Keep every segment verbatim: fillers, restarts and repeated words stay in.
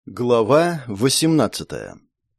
Глава восемнадцатая.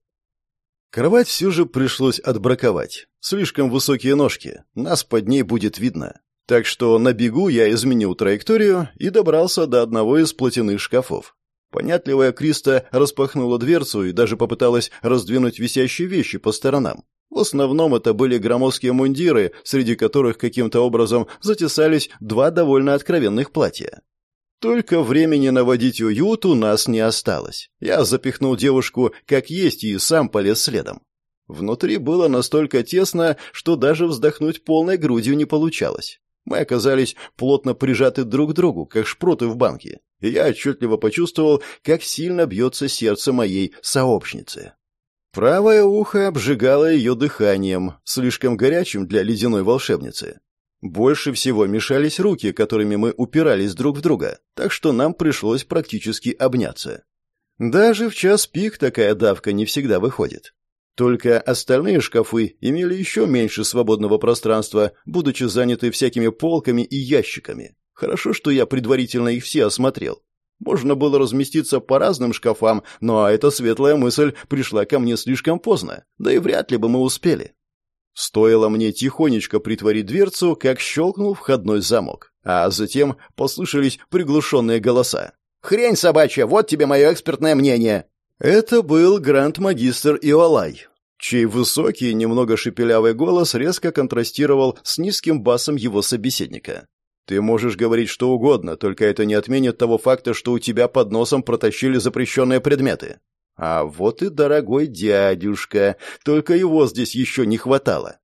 Кровать все же пришлось отбраковать. Слишком высокие ножки, нас под ней будет видно. Так что на бегу я изменил траекторию и добрался до одного из платяных шкафов. Понятливая Криста распахнула дверцу и даже попыталась раздвинуть висящие вещи по сторонам. В основном это были громоздкие мундиры, среди которых каким-то образом затесались два довольно откровенных платья. Только времени наводить уют у нас не осталось. Я запихнул девушку как есть и сам полез следом. Внутри было настолько тесно, что даже вздохнуть полной грудью не получалось. Мы оказались плотно прижаты друг к другу, как шпроты в банке, и я отчетливо почувствовал, как сильно бьется сердце моей сообщницы. Правое ухо обжигало ее дыханием, слишком горячим для ледяной волшебницы. Больше всего мешались руки, которыми мы упирались друг в друга, так что нам пришлось практически обняться. Даже в час пик такая давка не всегда выходит. Только остальные шкафы имели еще меньше свободного пространства, будучи заняты всякими полками и ящиками. Хорошо, что я предварительно их все осмотрел. Можно было разместиться по разным шкафам, но эта светлая мысль пришла ко мне слишком поздно, да и вряд ли бы мы успели. Стоило мне тихонечко притворить дверцу, как щелкнул входной замок, а затем послышались приглушенные голоса. «Хрень собачья, вот тебе мое экспертное мнение!» Это был гранд-магистр Иолай, чей высокий, немного шепелявый голос резко контрастировал с низким басом его собеседника. «Ты можешь говорить что угодно, только это не отменит того факта, что у тебя под носом протащили запрещенные предметы». А вот и дорогой дядюшка, только его здесь еще не хватало.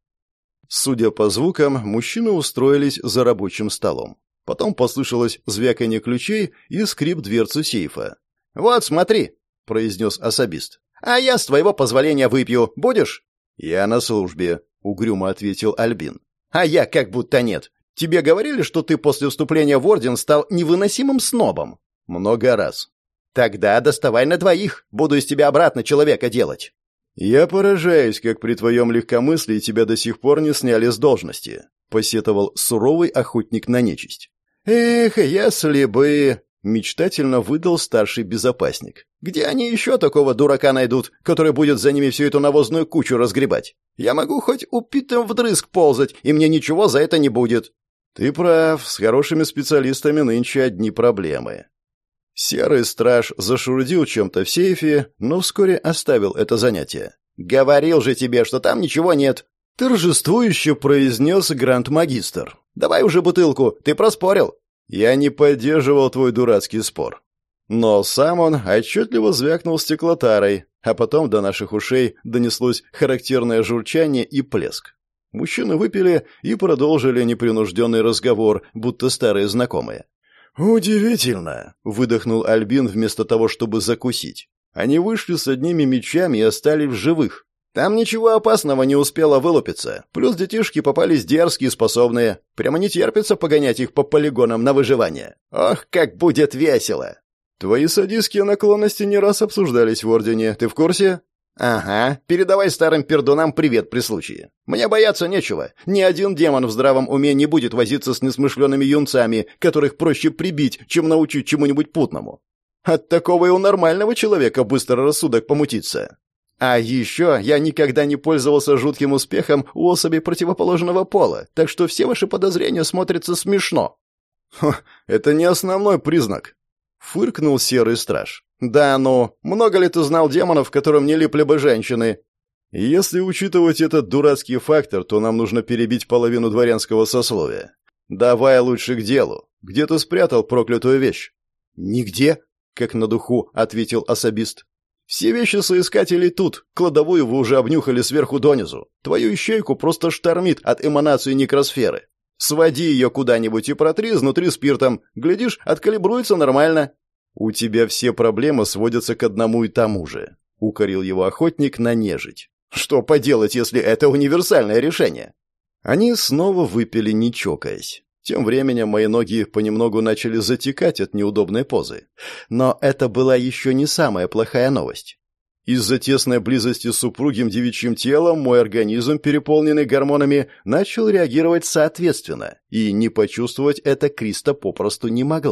Судя по звукам, мужчины устроились за рабочим столом. Потом послышалось звяканье ключей и скрип дверцы сейфа. «Вот, смотри», — произнес особист. «А я, с твоего позволения, выпью. Будешь?» «Я на службе», — угрюмо ответил Альбин. «А я как будто нет. Тебе говорили, что ты после вступления в орден стал невыносимым снобом?» «Много раз». «Тогда доставай на двоих. Буду из тебя обратно человека делать». «Я поражаюсь, как при твоем легкомыслии тебя до сих пор не сняли с должности», — посетовал суровый охотник на нечисть. «Эх, если бы...» — мечтательно выдал старший безопасник. «Где они еще такого дурака найдут, который будет за ними всю эту навозную кучу разгребать? Я могу хоть упитым вдрызг ползать, и мне ничего за это не будет». «Ты прав, с хорошими специалистами нынче одни проблемы». Серый страж зашурдил чем-то в сейфе, но вскоре оставил это занятие. «Говорил же тебе, что там ничего нет!» Торжествующе произнес гранд-магистр. «Давай уже бутылку, ты проспорил!» «Я не поддерживал твой дурацкий спор». Но сам он отчетливо звякнул стеклотарой, а потом до наших ушей донеслось характерное журчание и плеск. Мужчины выпили и продолжили непринужденный разговор, будто старые знакомые. «Удивительно!» — выдохнул Альбин вместо того, чтобы закусить. Они вышли с одними мечами и остались в живых. Там ничего опасного не успело вылупиться. Плюс детишки попались дерзкие и способные. Прямо не терпится погонять их по полигонам на выживание. Ох, как будет весело! Твои садистские наклонности не раз обсуждались в Ордене. Ты в курсе? «Ага, передавай старым пердунам привет при случае. Мне бояться нечего. Ни один демон в здравом уме не будет возиться с несмышленными юнцами, которых проще прибить, чем научить чему-нибудь путному. От такого и у нормального человека быстро рассудок помутится. А еще я никогда не пользовался жутким успехом у особей противоположного пола, так что все ваши подозрения смотрятся смешно». «Хо, это не основной признак», — фыркнул серый страж. «Да ну, много ли ты знал демонов, которым не липли бы женщины?» «Если учитывать этот дурацкий фактор, то нам нужно перебить половину дворянского сословия. Давай лучше к делу. Где ты спрятал проклятую вещь?» «Нигде», — как на духу ответил особист. «Все вещи соискателей тут. Кладовую вы уже обнюхали сверху донизу. Твою ищейку просто штормит от эманации некросферы. Своди ее куда-нибудь и протри изнутри спиртом. Глядишь, откалибруется нормально». «У тебя все проблемы сводятся к одному и тому же», — укорил его охотник на нежить. «Что поделать, если это универсальное решение?» Они снова выпили, не чокаясь. Тем временем мои ноги понемногу начали затекать от неудобной позы. Но это была еще не самая плохая новость. Из-за тесной близости с супругим девичьим телом мой организм, переполненный гормонами, начал реагировать соответственно, и не почувствовать это Криста попросту не могла.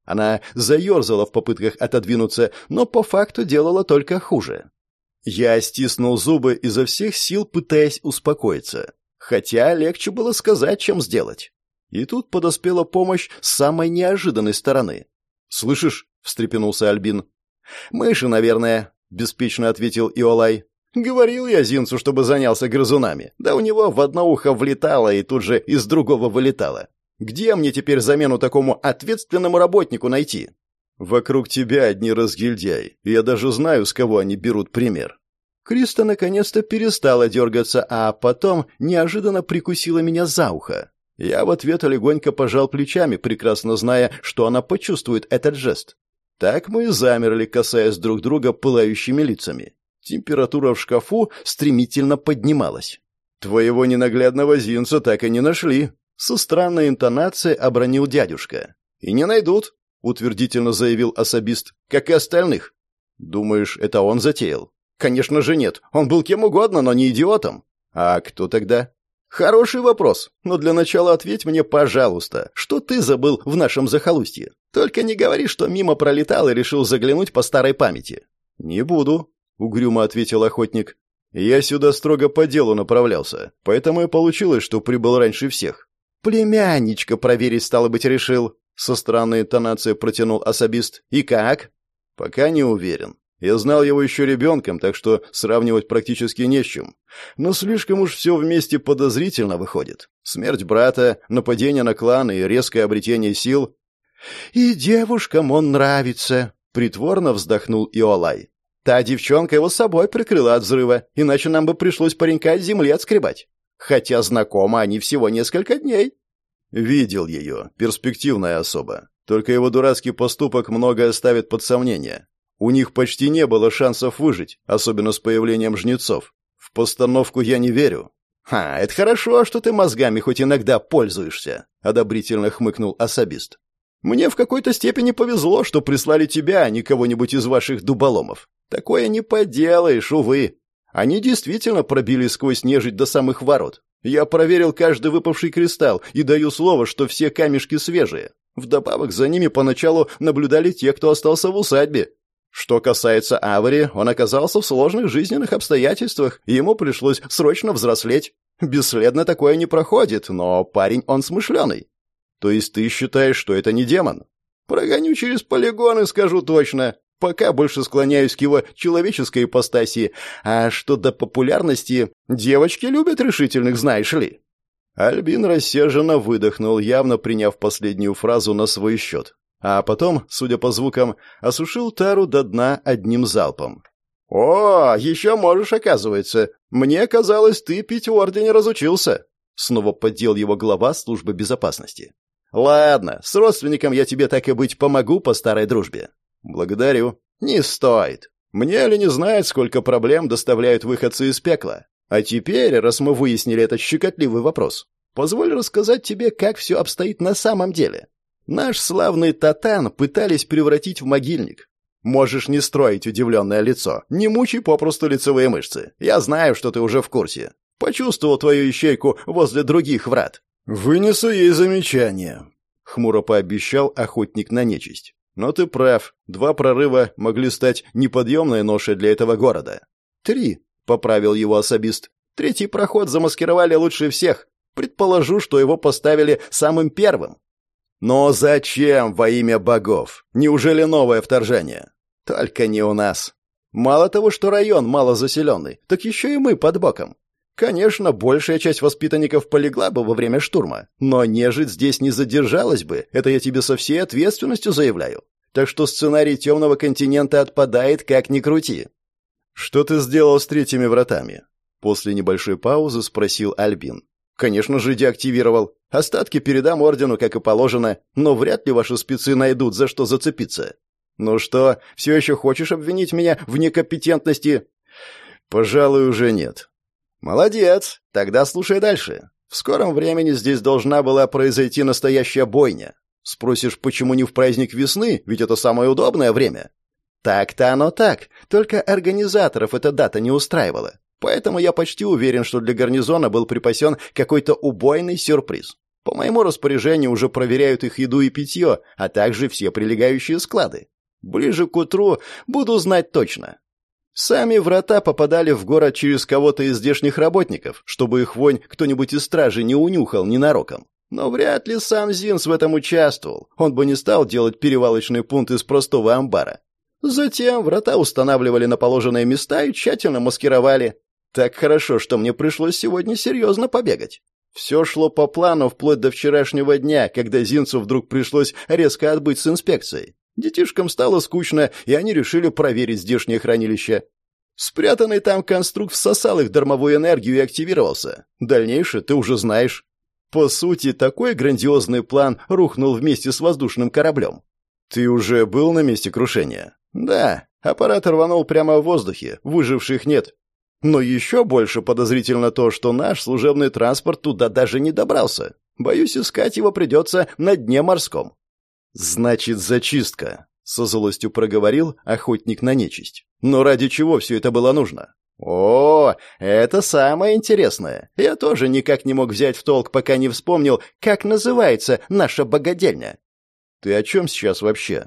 Она заерзала в попытках отодвинуться, но по факту делала только хуже. Я стиснул зубы, изо всех сил пытаясь успокоиться. Хотя легче было сказать, чем сделать. И тут подоспела помощь с самой неожиданной стороны. «Слышишь?» — встрепенулся Альбин. «Мыши, наверное», — беспечно ответил Иолай. «Говорил я Зинцу, чтобы занялся грызунами. Да у него в одно ухо влетало и тут же из другого вылетало. Где мне теперь замену такому ответственному работнику найти?» «Вокруг тебя одни разгильдяи. Я даже знаю, с кого они берут пример». Криста наконец-то перестала дергаться, а потом неожиданно прикусила меня за ухо. Я в ответ легонько пожал плечами, прекрасно зная, что она почувствует этот жест. Так мы и замерли, касаясь друг друга пылающими лицами. Температура в шкафу стремительно поднималась. «Твоего ненаглядного Зинца так и не нашли», — со странной интонацией обронил дядюшка. «И не найдут», — утвердительно заявил особист, — «как и остальных». «Думаешь, это он затеял?» «Конечно же нет. Он был кем угодно, но не идиотом». «А кто тогда?» «Хороший вопрос. Но для начала ответь мне, пожалуйста, что ты забыл в нашем захолустье? Только не говори, что мимо пролетал и решил заглянуть по старой памяти». «Не буду», — угрюмо ответил охотник. «Я сюда строго по делу направлялся, поэтому и получилось, что прибыл раньше всех». «Племянничка проверить, стало быть, решил», — со странной интонацией протянул особист. «И как?» «Пока не уверен. Я знал его еще ребенком, так что сравнивать практически не с чем. Но слишком уж все вместе подозрительно выходит. Смерть брата, нападение на клан и резкое обретение сил». «И девушкам он нравится», — притворно вздохнул Иолай. «Та девчонка его с собой прикрыла от взрыва, иначе нам бы пришлось паренька от земли отскребать. Хотя знакомы они всего несколько дней». «Видел ее. Перспективная особа. Только его дурацкий поступок многое ставит под сомнение. У них почти не было шансов выжить, особенно с появлением жнецов. В постановку я не верю». «Ха, это хорошо, что ты мозгами хоть иногда пользуешься», — одобрительно хмыкнул особист. «Мне в какой-то степени повезло, что прислали тебя, а не кого-нибудь из ваших дуболомов. Такое не поделаешь, увы. Они действительно пробили сквозь нежить до самых ворот. Я проверил каждый выпавший кристалл и даю слово, что все камешки свежие. Вдобавок за ними поначалу наблюдали те, кто остался в усадьбе. Что касается Авари, он оказался в сложных жизненных обстоятельствах, и ему пришлось срочно взрослеть. Бесследно такое не проходит, но парень он смышленый». «То есть ты считаешь, что это не демон?» «Прогоню через полигоны, скажу точно. Пока больше склоняюсь к его человеческой ипостаси. А что до популярности, девочки любят решительных, знаешь ли». Альбин рассерженно выдохнул, явно приняв последнюю фразу на свой счет. А потом, судя по звукам, осушил тару до дна одним залпом. «О, еще можешь, оказывается. Мне казалось, ты пить в Ордене разучился». Снова поддел его глава службы безопасности. «Ладно, с родственником я тебе так и быть помогу по старой дружбе». «Благодарю». «Не стоит. Мне ли не знает, сколько проблем доставляют выходцы из пекла. А теперь, раз мы выяснили этот щекотливый вопрос, позволь рассказать тебе, как все обстоит на самом деле. Наш славный Татан пытались превратить в могильник. Можешь не строить удивленное лицо, не мучай попросту лицевые мышцы. Я знаю, что ты уже в курсе. Почувствовал твою ищейку возле других врат». «Вынесу ей замечание», — хмуро пообещал охотник на нечисть. «Но ты прав, два прорыва могли стать неподъемной ношей для этого города». «Три», — поправил его особист. «Третий проход замаскировали лучше всех. Предположу, что его поставили самым первым». «Но зачем во имя богов? Неужели новое вторжение?» «Только не у нас. Мало того, что район малозаселенный, так еще и мы под боком. Конечно, большая часть воспитанников полегла бы во время штурма, но нежить здесь не задержалась бы, это я тебе со всей ответственностью заявляю. Так что сценарий темного континента отпадает, как ни крути». «Что ты сделал с третьими вратами?» После небольшой паузы спросил Альбин. «Конечно же, деактивировал. Остатки передам ордену, как и положено, но вряд ли ваши спецы найдут, за что зацепиться». «Ну что, все еще хочешь обвинить меня в некомпетентности?» «Пожалуй, уже нет». «Молодец. Тогда слушай дальше. В скором времени здесь должна была произойти настоящая бойня. Спросишь, почему не в праздник весны, ведь это самое удобное время?» «Так-то оно так, только организаторов эта дата не устраивала. Поэтому я почти уверен, что для гарнизона был припасен какой-то убойный сюрприз. По моему распоряжению уже проверяют их еду и питье, а также все прилегающие склады. Ближе к утру буду знать точно. Сами врата попадали в город через кого-то из здешних работников, чтобы их вонь кто-нибудь из стражи не унюхал ненароком. Но вряд ли сам Зинс в этом участвовал. Он бы не стал делать перевалочный пункт из простого амбара. Затем врата устанавливали на положенные места и тщательно маскировали. Так хорошо, что мне пришлось сегодня серьезно побегать. Все шло по плану вплоть до вчерашнего дня, когда Зинцу вдруг пришлось резко отбыть с инспекцией. Детишкам стало скучно, и они решили проверить здешнее хранилище. Спрятанный там конструкт всосал их дармовую энергию и активировался. Дальнейшее ты уже знаешь. По сути, такой грандиозный план рухнул вместе с воздушным кораблем. Ты уже был на месте крушения? Да, аппарат рванул прямо в воздухе, выживших нет. Но еще больше подозрительно то, что наш служебный транспорт туда даже не добрался. Боюсь, искать его придется на дне морском. Значит, зачистка, со злостью проговорил охотник на нечисть. Но ради чего все это было нужно? О, это самое интересное. Я тоже никак не мог взять в толк, пока не вспомнил, как называется наша богадельня. Ты о чем сейчас вообще?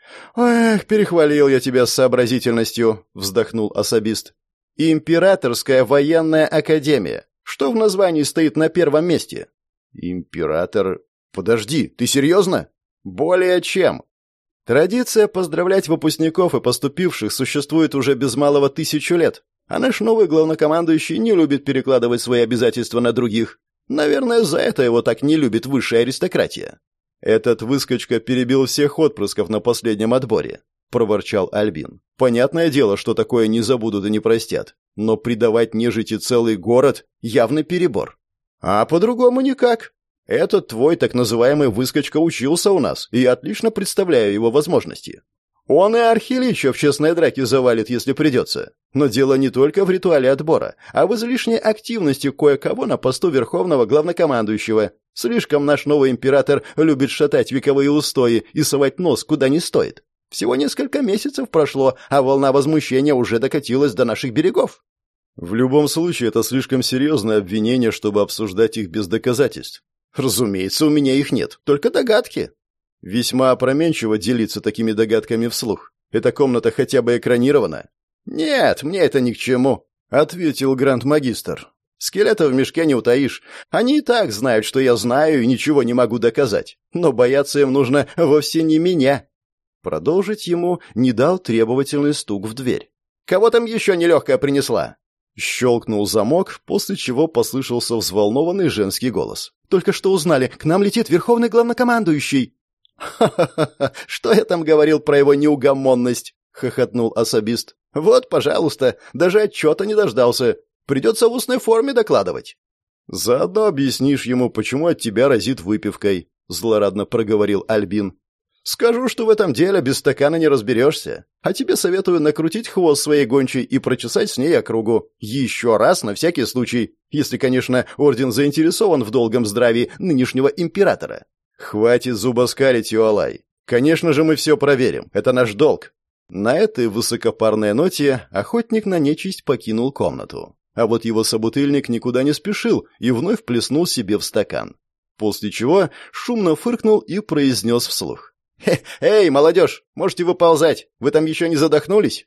Эх, перехвалил я тебя с сообразительностью, вздохнул особист. Императорская военная академия. Что в названии стоит на первом месте? Император... Подожди, ты серьезно? Более чем. Традиция поздравлять выпускников и поступивших существует уже без малого тысячу лет, а наш новый главнокомандующий не любит перекладывать свои обязательства на других. Наверное, за это его так не любит высшая аристократия. Этот выскочка перебил всех отпрысков на последнем отборе, проворчал Альбин. Понятное дело, что такое не забудут и не простят, но предавать нежити целый город — явный перебор. А по-другому никак. Этот твой так называемый выскочка учился у нас, и я отлично представляю его возможности. Он и Архилича в честной драке завалит, если придется. Но дело не только в ритуале отбора, а в излишней активности кое-кого на посту верховного главнокомандующего. Слишком наш новый император любит шатать вековые устои и совать нос куда не стоит. Всего несколько месяцев прошло, а волна возмущения уже докатилась до наших берегов. В любом случае, это слишком серьезное обвинение, чтобы обсуждать их без доказательств. Разумеется, у меня их нет, только догадки. Весьма опрометчиво делиться такими догадками вслух. Эта комната хотя бы экранирована? Нет, мне это ни к чему, ответил гранд-магистр. Скелета в мешке не утаишь. Они и так знают, что я знаю и ничего не могу доказать. Но бояться им нужно вовсе не меня. Продолжить ему не дал требовательный стук в дверь. «Кого там еще нелегкая принесла?» Щелкнул замок, после чего послышался взволнованный женский голос. «Только что узнали, к нам летит верховный главнокомандующий!» «Ха-ха-ха! Что я там говорил про его неугомонность?» — хохотнул особист. «Вот, пожалуйста, даже отчета не дождался. Придется в устной форме докладывать». «Заодно объяснишь ему, почему от тебя разит выпивкой», — злорадно проговорил Альбин. «Скажу, что в этом деле без стакана не разберешься. А тебе советую накрутить хвост своей гончей и прочесать с ней округу. Еще раз, на всякий случай. Если, конечно, орден заинтересован в долгом здравии нынешнего императора. Хватит зубоскалить, Юалай. Конечно же, мы все проверим. Это наш долг». На этой высокопарной ноте охотник на нечисть покинул комнату. А вот его собутыльник никуда не спешил и вновь плеснул себе в стакан. После чего шумно фыркнул и произнес вслух. «Эй, молодежь, можете выползать? Вы там еще не задохнулись?»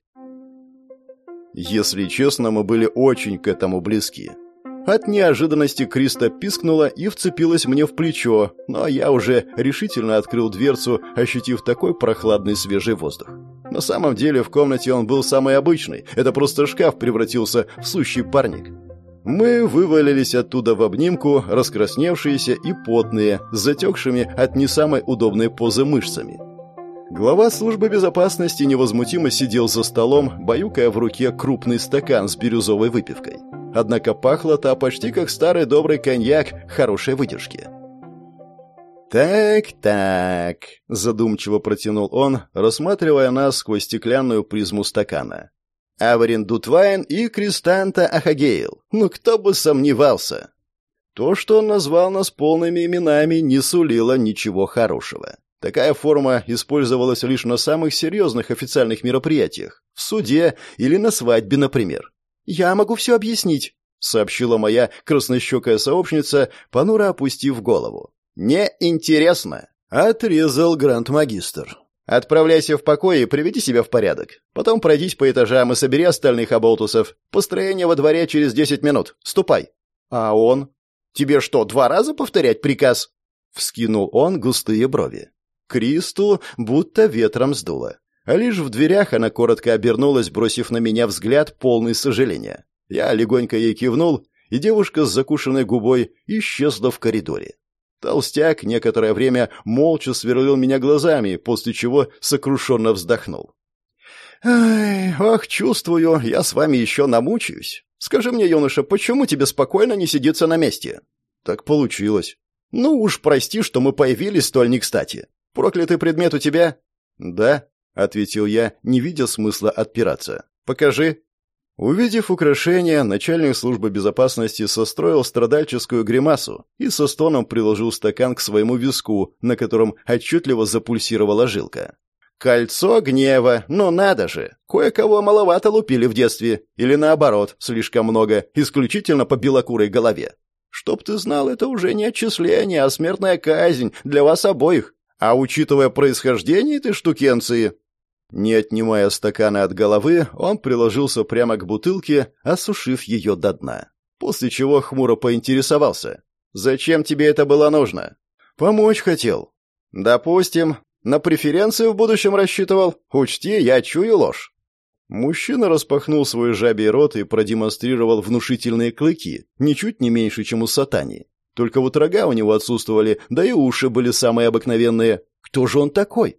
Если честно, мы были очень к этому близки. От неожиданности Криста пискнула и вцепилась мне в плечо, но я уже решительно открыл дверцу, ощутив такой прохладный свежий воздух. На самом деле в комнате он был самый обычный, это просто шкаф превратился в сущий парник. Мы вывалились оттуда в обнимку, раскрасневшиеся и потные, с затекшими от не самой удобной позы мышцами. Глава службы безопасности невозмутимо сидел за столом, баюкая в руке крупный стакан с бирюзовой выпивкой. Однако пахло та почти как старый добрый коньяк хорошей выдержки. «Так-так», — задумчиво протянул он, рассматривая нас сквозь стеклянную призму стакана. Аварин Дутвайн и Кристанта Ахагейл. Ну, кто бы сомневался. То, что он назвал нас полными именами, не сулило ничего хорошего. Такая форма использовалась лишь на самых серьезных официальных мероприятиях. В суде или на свадьбе, например. «Я могу все объяснить», — сообщила моя краснощекая сообщница, понуро опустив голову. «Неинтересно», — отрезал гранд-магистр. «Отправляйся в покой и приведи себя в порядок. Потом пройдись по этажам и собери остальных оболтусов. Построение во дворе через десять минут. Ступай». «А он? Тебе что, два раза повторять приказ?» Вскинул он густые брови. Кристу будто ветром сдуло. А лишь в дверях она коротко обернулась, бросив на меня взгляд, полный сожаления. Я легонько ей кивнул, и девушка с закушенной губой исчезла в коридоре. Толстяк некоторое время молча сверлил меня глазами, после чего сокрушенно вздохнул. «Ай, ох, чувствую, я с вами еще намучаюсь. Скажи мне, юноша, почему тебе спокойно не сидится на месте?» «Так получилось». «Ну уж прости, что мы появились столь не кстати. Проклятый предмет у тебя?» «Да», — ответил я, не видя смысла отпираться. «Покажи». Увидев украшение, начальник службы безопасности состроил страдальческую гримасу и со стоном приложил стакан к своему виску, на котором отчетливо запульсировала жилка. «Кольцо гнева, ну надо же! Кое-кого маловато лупили в детстве, или наоборот, слишком много, исключительно по белокурой голове. Чтоб ты знал, это уже не отчисление, а смертная казнь для вас обоих. А учитывая происхождение этой штукенции...» Не отнимая стакана от головы, он приложился прямо к бутылке, осушив ее до дна. После чего хмуро поинтересовался. «Зачем тебе это было нужно?» «Помочь хотел». «Допустим. На преференции в будущем рассчитывал? Учти, я чую ложь». Мужчина распахнул свой жабий рот и продемонстрировал внушительные клыки, ничуть не меньше, чем у сатани. Только вот рога у него отсутствовали, да и уши были самые обыкновенные. Кто же он такой?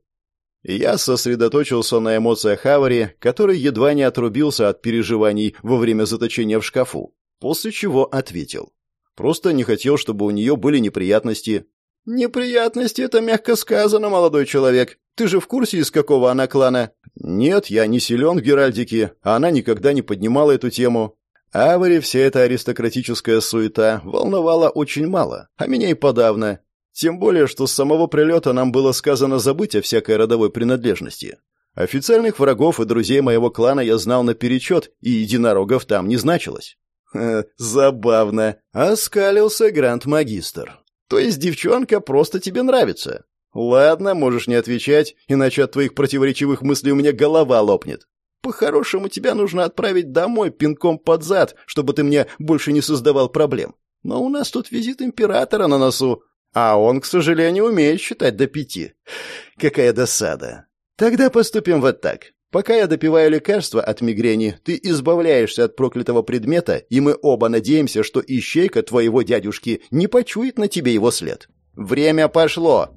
Я сосредоточился на эмоциях Авари, который едва не отрубился от переживаний во время заточения в шкафу, после чего ответил. Просто не хотел, чтобы у нее были неприятности. «Неприятности — это мягко сказано, молодой человек. Ты же в курсе, из какого она клана?» «Нет, я не силен в геральдике, а она никогда не поднимала эту тему. Авари вся эта аристократическая суета волновала очень мало, а меня и подавно. Тем более, что с самого прилета нам было сказано забыть о всякой родовой принадлежности. Официальных врагов и друзей моего клана я знал наперечет, и единорогов там не значилось». Ха, забавно. Оскалился гранд-магистр. «То есть девчонка просто тебе нравится? Ладно, можешь не отвечать, иначе от твоих противоречивых мыслей у меня голова лопнет. По-хорошему, тебя нужно отправить домой пинком под зад, чтобы ты мне больше не создавал проблем. Но у нас тут визит императора на носу, а он, к сожалению, умеет считать до пяти. Какая досада. Тогда поступим вот так. Пока я допиваю лекарства от мигрени, ты избавляешься от проклятого предмета, и мы оба надеемся, что ищейка твоего дядюшки не почует на тебе его след. Время пошло!»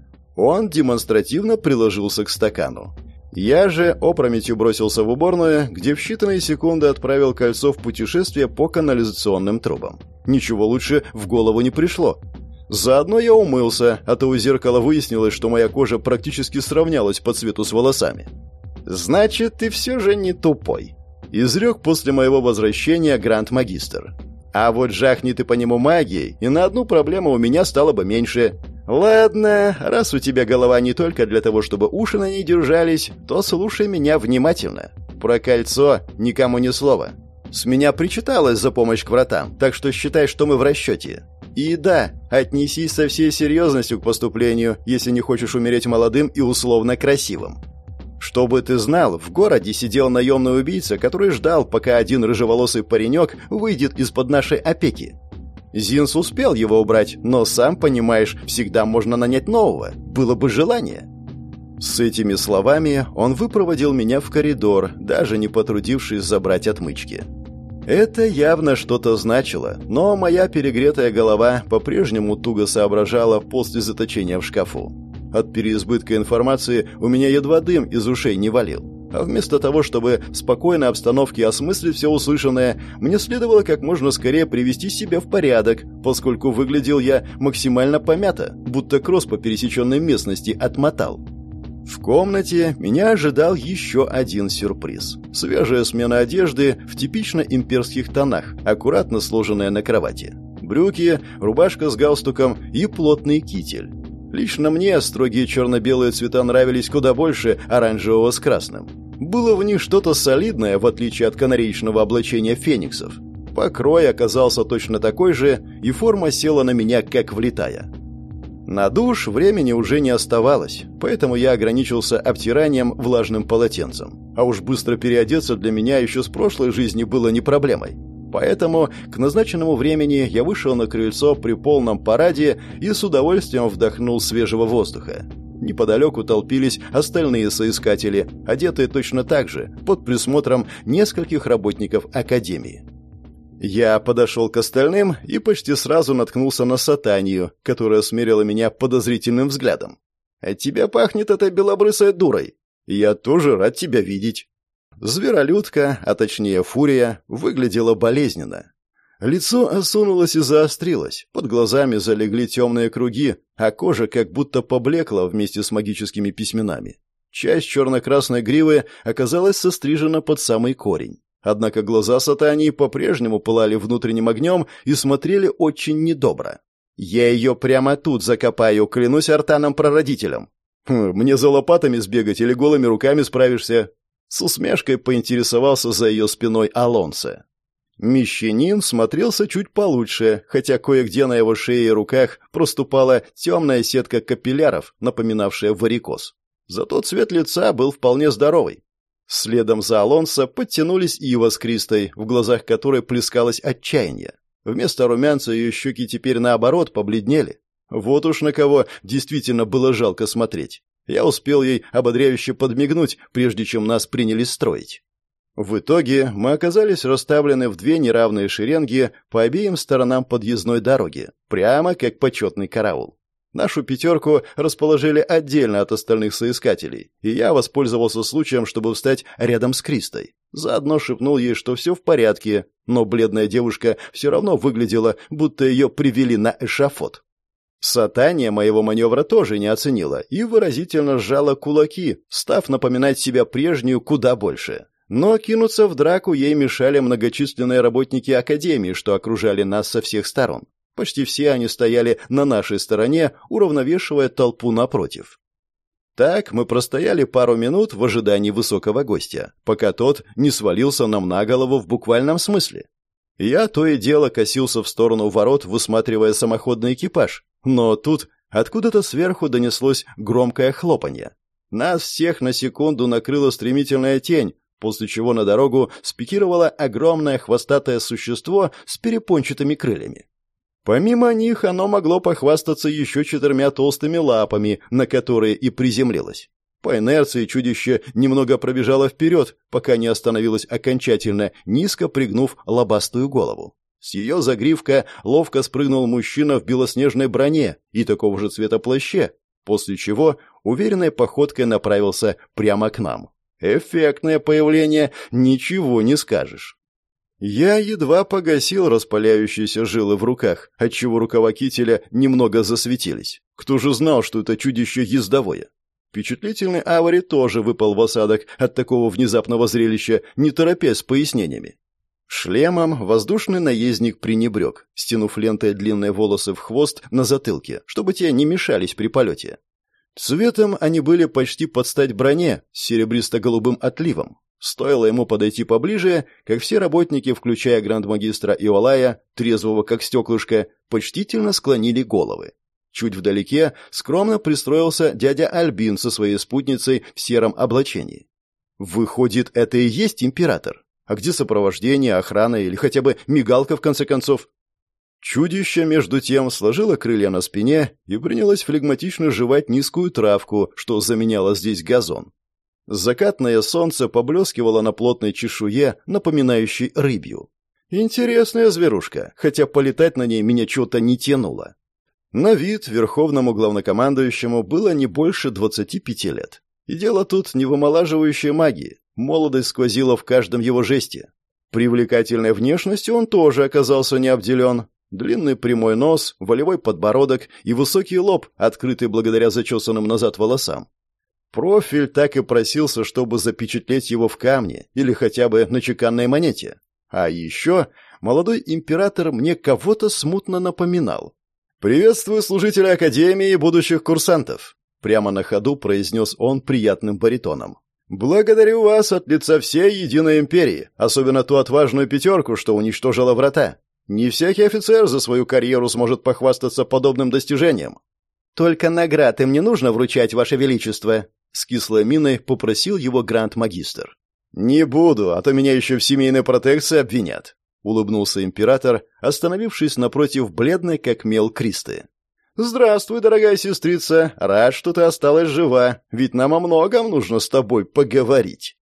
Он демонстративно приложился к стакану. Я же опрометью бросился в уборную, где в считанные секунды отправил кольцо в путешествие по канализационным трубам. Ничего лучше в голову не пришло. Заодно я умылся, а то у зеркала выяснилось, что моя кожа практически сравнялась по цвету с волосами. «Значит, ты все же не тупой», — изрек после моего возвращения гранд-магистр. «А вот жахни ты по нему магией, и на одну проблему у меня стало бы меньше. Ладно, раз у тебя голова не только для того, чтобы уши на ней держались, то слушай меня внимательно. Про кольцо никому ни слова. С меня причиталось за помощь к вратам, так что считай, что мы в расчете. И да, отнесись со всей серьезностью к поступлению, если не хочешь умереть молодым и условно красивым. Чтобы ты знал, в городе сидел наемный убийца, который ждал, пока один рыжеволосый паренек выйдет из-под нашей опеки. Зинс успел его убрать, но, сам понимаешь, всегда можно нанять нового, было бы желание». С этими словами он выпроводил меня в коридор, даже не потрудившись забрать отмычки. Это явно что-то значило, но моя перегретая голова по-прежнему туго соображала после заточения в шкафу. От переизбытка информации у меня едва дым из ушей не валил. А вместо того, чтобы в спокойной обстановке осмыслить все услышанное, мне следовало как можно скорее привести себя в порядок, поскольку выглядел я максимально помято, будто кросс по пересеченной местности отмотал. В комнате меня ожидал еще один сюрприз. Свежая смена одежды в типично имперских тонах, аккуратно сложенная на кровати. Брюки, рубашка с галстуком и плотный китель. Лично мне строгие черно-белые цвета нравились куда больше оранжевого с красным. Было в них что-то солидное, в отличие от канареечного облачения фениксов. Покрой оказался точно такой же, и форма села на меня как влитая. На душ времени уже не оставалось, поэтому я ограничился обтиранием влажным полотенцем. А уж быстро переодеться для меня еще с прошлой жизни было не проблемой. Поэтому к назначенному времени я вышел на крыльцо при полном параде и с удовольствием вдохнул свежего воздуха. Неподалеку толпились остальные соискатели, одетые точно так же, под присмотром нескольких работников академии. Я подошел к остальным и почти сразу наткнулся на Сатанию, которая смерила меня подозрительным взглядом. «От тебя пахнет этой белобрысой дурой. Я тоже рад тебя видеть». Зверолюдка, а точнее фурия, выглядела болезненно. Лицо осунулось и заострилось, под глазами залегли темные круги, а кожа как будто поблекла вместе с магическими письменами. Часть черно-красной гривы оказалась сострижена под самый корень. Однако глаза Сатании по-прежнему пылали внутренним огнем и смотрели очень недобро. «Я ее прямо тут закопаю, клянусь Артаном-прародителем». «Хм, мне за лопатами сбегать или голыми руками справишься?» С усмешкой поинтересовался за ее спиной Алонсо. Мещанин смотрелся чуть получше, хотя кое-где на его шее и руках проступала темная сетка капилляров, напоминавшая варикоз. Зато цвет лица был вполне здоровый. Следом за Алонсо подтянулись Ива с Кристой, в глазах которой плескалось отчаяние. Вместо румянца ее щеки теперь, наоборот, побледнели. Вот уж на кого действительно было жалко смотреть. Я успел ей ободряюще подмигнуть, прежде чем нас принялись строить. В итоге мы оказались расставлены в две неравные шеренги по обеим сторонам подъездной дороги, прямо как почетный караул. Нашу пятерку расположили отдельно от остальных соискателей, и я воспользовался случаем, чтобы встать рядом с Кристой. Заодно шепнул ей, что все в порядке, но бледная девушка все равно выглядела, будто ее привели на эшафот. Сатания моего маневра тоже не оценила и выразительно сжала кулаки, став напоминать себя прежнюю куда больше. Но кинуться в драку ей мешали многочисленные работники Академии, что окружали нас со всех сторон. Почти все они стояли на нашей стороне, уравновешивая толпу напротив. Так мы простояли пару минут в ожидании высокого гостя, пока тот не свалился нам на голову в буквальном смысле. Я то и дело косился в сторону ворот, высматривая самоходный экипаж, но тут откуда-то сверху донеслось громкое хлопанье. Нас всех на секунду накрыла стремительная тень, после чего на дорогу спикировало огромное хвостатое существо с перепончатыми крыльями. Помимо них оно могло похвастаться еще четырьмя толстыми лапами, на которые и приземлилось. По инерции чудище немного пробежало вперед, пока не остановилось окончательно, низко пригнув лобастую голову. С ее загривка ловко спрыгнул мужчина в белоснежной броне и такого же цвета плаще, после чего уверенной походкой направился прямо к нам. Эффектное появление, ничего не скажешь. Я едва погасил распаляющиеся жилы в руках, отчего рукава кителя немного засветились. Кто же знал, что это чудище ездовое? Впечатлительный Авари тоже выпал в осадок от такого внезапного зрелища, не торопясь с пояснениями. Шлемом воздушный наездник пренебрег, стянув лентой длинные волосы в хвост на затылке, чтобы те не мешались при полете. Цветом они были почти под стать броне с серебристо-голубым отливом. Стоило ему подойти поближе, как все работники, включая грандмагистра Иолая, трезвого как стеклышко, почтительно склонили головы. Чуть вдалеке скромно пристроился дядя Альбин со своей спутницей в сером облачении. Выходит, это и есть император? А где сопровождение, охрана или хотя бы мигалка, в конце концов? Чудище, между тем, сложило крылья на спине и принялось флегматично жевать низкую травку, что заменяло здесь газон. Закатное солнце поблескивало на плотной чешуе, напоминающей рыбью. Интересная зверушка, хотя полетать на ней меня что-то не тянуло. На вид верховному главнокомандующему было не больше двадцати пяти лет. И дело тут не в омолаживающей магии, молодость сквозила в каждом его жесте. Привлекательной внешностью он тоже оказался не обделен. Длинный прямой нос, волевой подбородок и высокий лоб, открытый благодаря зачесанным назад волосам. Профиль так и просился, чтобы запечатлеть его в камне или хотя бы на чеканной монете. А еще молодой император мне кого-то смутно напоминал. «Приветствую служителей Академии и будущих курсантов», — прямо на ходу произнес он приятным баритоном. «Благодарю вас от лица всей Единой Империи, особенно ту отважную пятерку, что уничтожила врата. Не всякий офицер за свою карьеру сможет похвастаться подобным достижением». «Только наград им не нужно вручать, Ваше Величество», — с кислой миной попросил его гранд-магистр. «Не буду, а то меня еще в семейной протекции обвинят», — улыбнулся император, остановившись напротив бледной, как мел, Кристы. «Здравствуй, дорогая сестрица, рад, что ты осталась жива, ведь нам о многом нужно с тобой поговорить».